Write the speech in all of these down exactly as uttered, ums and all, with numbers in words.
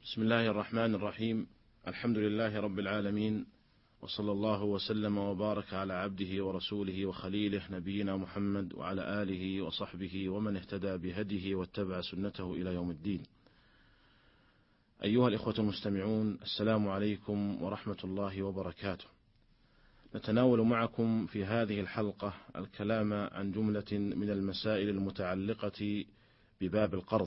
بسم الله الرحمن الرحيم. الحمد لله رب العالمين، وصلى الله وسلم وبارك على عبده ورسوله وخليله نبينا محمد وعلى آله وصحبه ومن اهتدى بهديه واتبع سنته إلى يوم الدين. أيها الإخوة المستمعون، السلام عليكم ورحمة الله وبركاته. نتناول معكم في هذه الحلقة الكلام عن جملة من المسائل المتعلقة بباب القرض،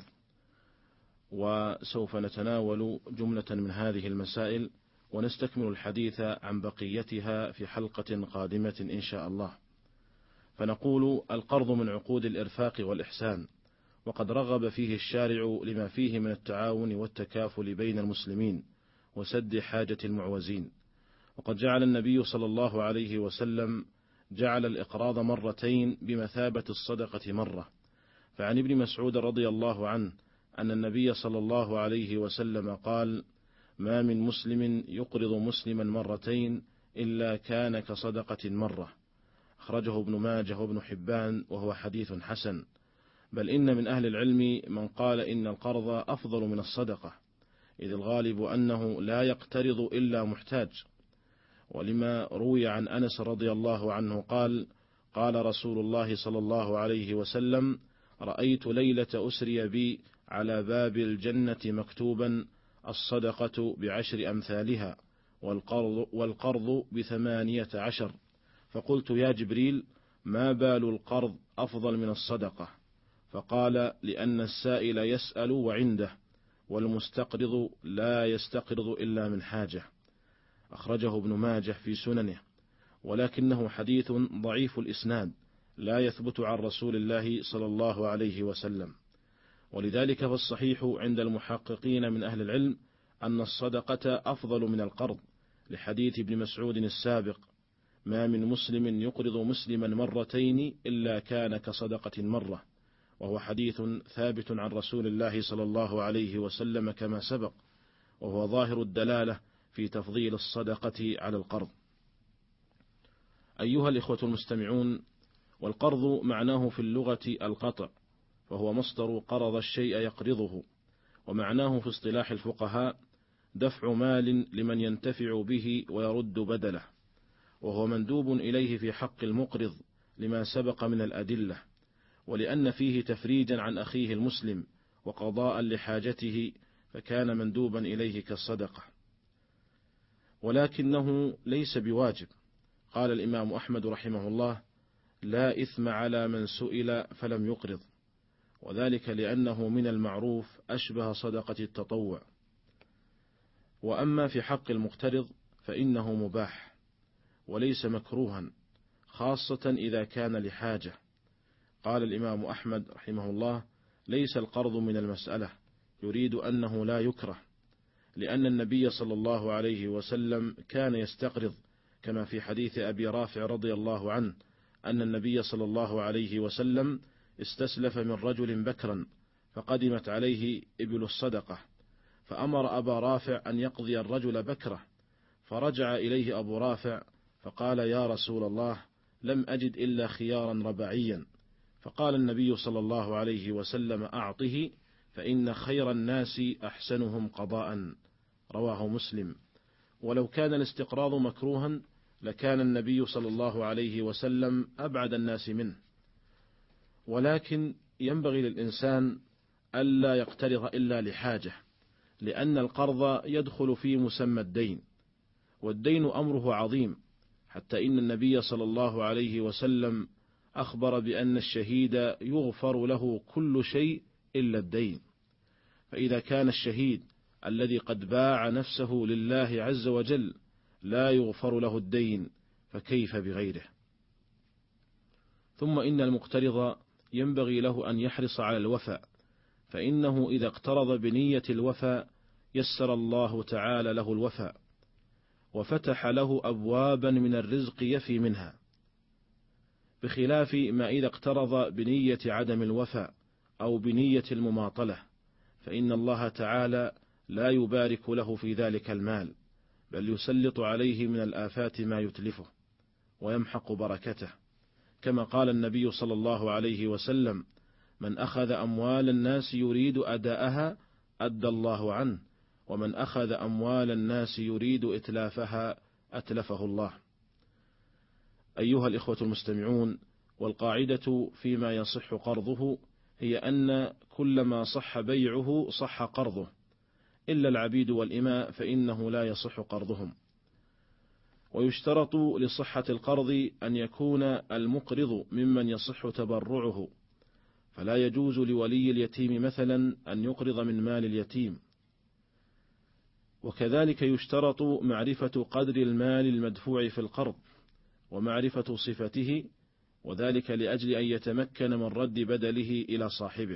وسوف نتناول جملة من هذه المسائل ونستكمل الحديث عن بقيتها في حلقة قادمة إن شاء الله. فنقول: القرض من عقود الإرفاق والإحسان، وقد رغب فيه الشارع لما فيه من التعاون والتكافل بين المسلمين وسد حاجة المعوزين. وقد جعل النبي صلى الله عليه وسلم جعل الإقراض مرتين بمثابة الصدقة مرة. فعن ابن مسعود رضي الله عنه أن النبي صلى الله عليه وسلم قال: ما من مسلم يقرض مسلما مرتين إلا كان كصدقة مرة. أخرجه ابن ماجه وابن حبان وهو حديث حسن. بل إن من أهل العلم من قال إن القرض أفضل من الصدقة، إذ الغالب أنه لا يقترض إلا محتاج. ولما روي عن أنس رضي الله عنه قال: قال رسول الله صلى الله عليه وسلم: رأيت ليلة أسري بي على باب الجنة مكتوبا: الصدقة بعشر أمثالها والقرض, والقرض بثمانية عشر. فقلت: يا جبريل، ما بال القرض أفضل من الصدقة؟ فقال: لأن السائل يسأل وعنده، والمستقرض لا يستقرض إلا من حاجة. أخرجه ابن ماجه في سننه، ولكنه حديث ضعيف الإسناد لا يثبت عن رسول الله صلى الله عليه وسلم. ولذلك فالصحيح عند المحققين من أهل العلم أن الصدقة أفضل من القرض، لحديث ابن مسعود السابق: ما من مسلم يقرض مسلما مرتين إلا كان كصدقة مرة، وهو حديث ثابت عن رسول الله صلى الله عليه وسلم كما سبق، وهو ظاهر الدلالة في تفضيل الصدقة على القرض. أيها الإخوة المستمعون، والقرض معناه في اللغة القطع، فهو مصدر قرض الشيء يقرضه. ومعناه في اصطلاح الفقهاء دفع مال لمن ينتفع به ويرد بدله، وهو مندوب إليه في حق المقرض لما سبق من الأدلة، ولأن فيه تفريجا عن أخيه المسلم وقضاء لحاجته، فكان مندوبا إليه كالصدقة، ولكنه ليس بواجب. قال الإمام أحمد رحمه الله: لا إثم على من سئل فلم يقرض، وذلك لأنه من المعروف أشبه صدقة التطوع. وأما في حق المقترض فإنه مباح وليس مكروها، خاصة إذا كان لحاجة. قال الإمام أحمد رحمه الله: ليس القرض من المسألة، يريد أنه لا يكره، لأن النبي صلى الله عليه وسلم كان يستقرض، كما في حديث أبي رافع رضي الله عنه أن النبي صلى الله عليه وسلم استسلف من رجل بكرا، فقدمت عليه إبل الصدقة، فأمر أبا رافع أن يقضي الرجل بكره، فرجع إليه أبو رافع فقال: يا رسول الله، لم أجد إلا خيارا ربعيا. فقال النبي صلى الله عليه وسلم: أعطه، فإن خير الناس أحسنهم قضاء. رواه مسلم. ولو كان الاستقراض مكروها لكان النبي صلى الله عليه وسلم أبعد الناس منه. ولكن ينبغي للإنسان ألا يقترض إلا لحاجة، لأن القرض يدخل في مسمى الدين، والدين أمره عظيم، حتى إن النبي صلى الله عليه وسلم أخبر بأن الشهيد يغفر له كل شيء إلا الدين. فإذا كان الشهيد الذي قد باع نفسه لله عز وجل لا يغفر له الدين، فكيف بغيره؟ ثم إن المقترض ينبغي له أن يحرص على الوفاء، فإنه إذا اقترض بنية الوفاء يسر الله تعالى له الوفاء، وفتح له أبوابا من الرزق يفي منها، بخلاف ما إذا اقترض بنية عدم الوفاء أو بنية المماطلة، فإن الله تعالى لا يبارك له في ذلك المال، بل يسلط عليه من الآفات ما يتلفه ويمحق بركته، كما قال النبي صلى الله عليه وسلم: من أخذ أموال الناس يريد أداءها أدى الله عنه، ومن أخذ أموال الناس يريد إتلافها أتلفه الله. أيها الإخوة المستمعون، والقاعدة فيما يصح قرضه هي أن كل ما صح بيعه صح قرضه، إلا العبيد والإماء فإنه لا يصح قرضهم. ويشترط لصحة القرض أن يكون المقرض ممن يصح تبرعه، فلا يجوز لولي اليتيم مثلا أن يقرض من مال اليتيم. وكذلك يشترط معرفة قدر المال المدفوع في القرض ومعرفة صفته، وذلك لأجل أن يتمكن من رد بدله إلى صاحبه.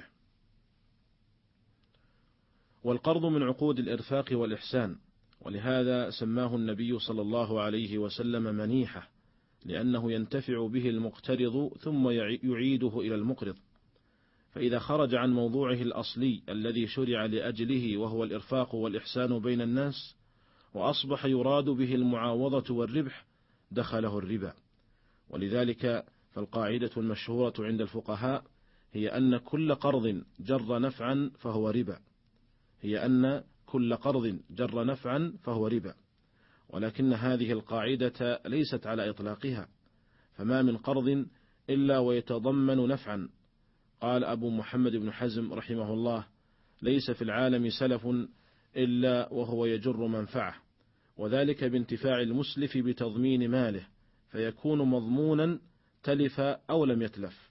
والقرض من عقود الإرفاق والإحسان، ولهذا سماه النبي صلى الله عليه وسلم منيحة، لأنه ينتفع به المقترض ثم يعيده إلى المقرض. فإذا خرج عن موضوعه الأصلي الذي شرع لأجله وهو الإرفاق والإحسان بين الناس، وأصبح يراد به المعاوضة والربح، دخله الربا. ولذلك فالقاعدة المشهورة عند الفقهاء هي أن كل قرض جر نفعا فهو ربا هي أن كل قرض جر نفعا فهو ربا ولكن هذه القاعدة ليست على إطلاقها، فما من قرض إلا ويتضمن نفعا. قال أبو محمد بن حزم رحمه الله: ليس في العالم سلف إلا وهو يجر منفعه، وذلك بانتفاع المسلف بتضمين ماله، فيكون مضمونا تلف أو لم يتلف،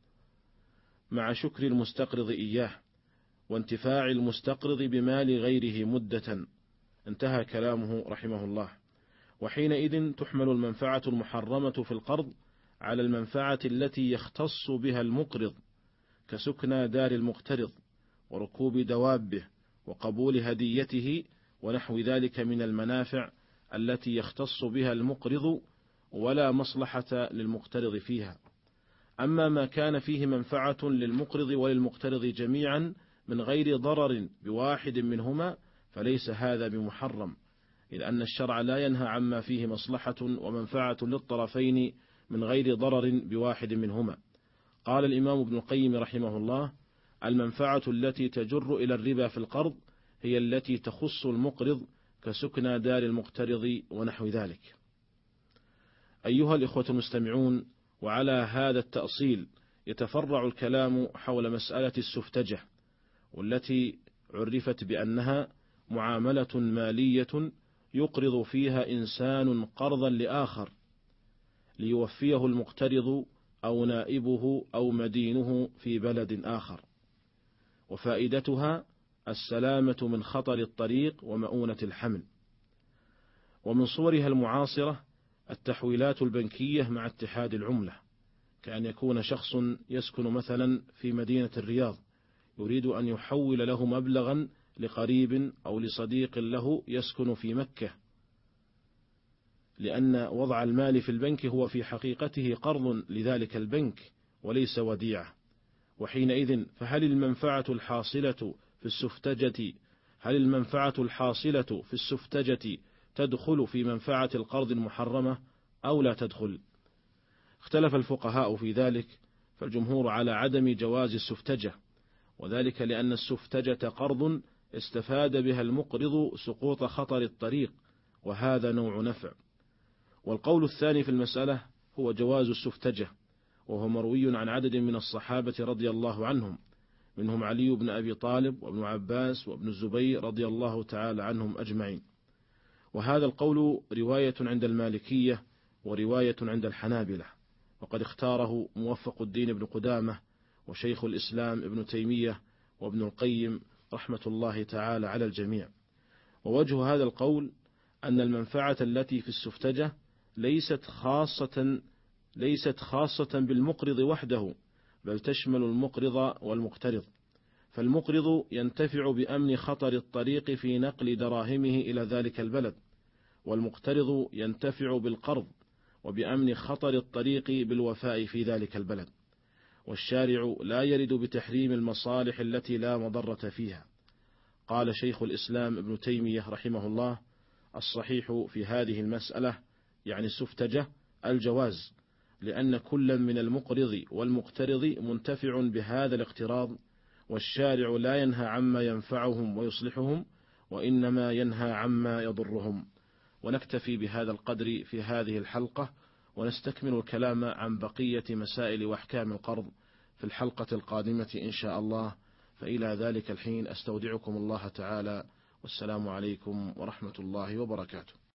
مع شكر المستقرض إياه، وانتفاع المستقرض بمال غيره مدة. انتهى كلامه رحمه الله. وحينئذ تحمل المنفعة المحرمة في القرض على المنفعة التي يختص بها المقرض، كسكنى دار المقترض وركوب دوابه وقبول هديته ونحو ذلك من المنافع التي يختص بها المقرض ولا مصلحة للمقترض فيها. أما ما كان فيه منفعة للمقرض وللمقترض جميعا من غير ضرر بواحد منهما فليس هذا بمحرم، إذ أن الشرع لا ينهى عما فيه مصلحة ومنفعة للطرفين من غير ضرر بواحد منهما. قال الإمام ابن القيم رحمه الله: المنفعة التي تجر إلى الربا في القرض هي التي تخص المقرض كسكنى دار المقترض ونحو ذلك. أيها الإخوة المستمعون، وعلى هذا التأصيل يتفرع الكلام حول مسألة السفتجة، والتي عرفت بأنها معاملة مالية يقرض فيها إنسان قرضا لآخر ليوفيه المقترض أو نائبه أو مدينه في بلد آخر، وفائدتها السلامة من خطر الطريق ومؤونة الحمل. ومن صورها المعاصرة التحويلات البنكية مع اتحاد العملة، كأن يكون شخص يسكن مثلا في مدينة الرياض يريد أن يحول له مبلغا لقريب أو لصديق له يسكن في مكة، لأن وضع المال في البنك هو في حقيقته قرض لذلك البنك وليس وديعة. وحينئذ فهل المنفعة الحاصلة في السفتجة هل المنفعة الحاصلة في السفتجة تدخل في منفعة القرض المحرمة أو لا تدخل؟ اختلف الفقهاء في ذلك، فالجمهور على عدم جواز السفتجة، وذلك لأن السفتجة قرض استفاد بها المقرض سقوط خطر الطريق، وهذا نوع نفع. والقول الثاني في المسألة هو جواز السفتجة، وهو مروي عن عدد من الصحابة رضي الله عنهم، منهم علي بن أبي طالب وابن عباس وابن الزبير رضي الله تعالى عنهم أجمعين. وهذا القول رواية عند المالكية ورواية عند الحنابلة، وقد اختاره موفق الدين بن قدامة وشيخ الإسلام ابن تيمية وابن القيم رحمة الله تعالى على الجميع. ووجه هذا القول أن المنفعة التي في السفتجة ليست خاصة ليست خاصة بالمقرض وحده، بل تشمل المقرض والمقترض، فالمقرض ينتفع بأمن خطر الطريق في نقل دراهمه إلى ذلك البلد، والمقترض ينتفع بالقرض وبأمن خطر الطريق بالوفاء في ذلك البلد. والشارع لا يرد بتحريم المصالح التي لا مضرة فيها. قال شيخ الإسلام ابن تيمية رحمه الله: الصحيح في هذه المسألة يعني السفتجة الجواز، لأن كل من المقرض والمقترض منتفع بهذا الاقتراض، والشارع لا ينهى عما ينفعهم ويصلحهم، وإنما ينهى عما يضرهم. ونكتفي بهذا القدر في هذه الحلقة، ونستكمل الكلام عن بقية مسائل وأحكام القرض في الحلقة القادمة إن شاء الله. فإلى ذلك الحين أستودعكم الله تعالى، والسلام عليكم ورحمة الله وبركاته.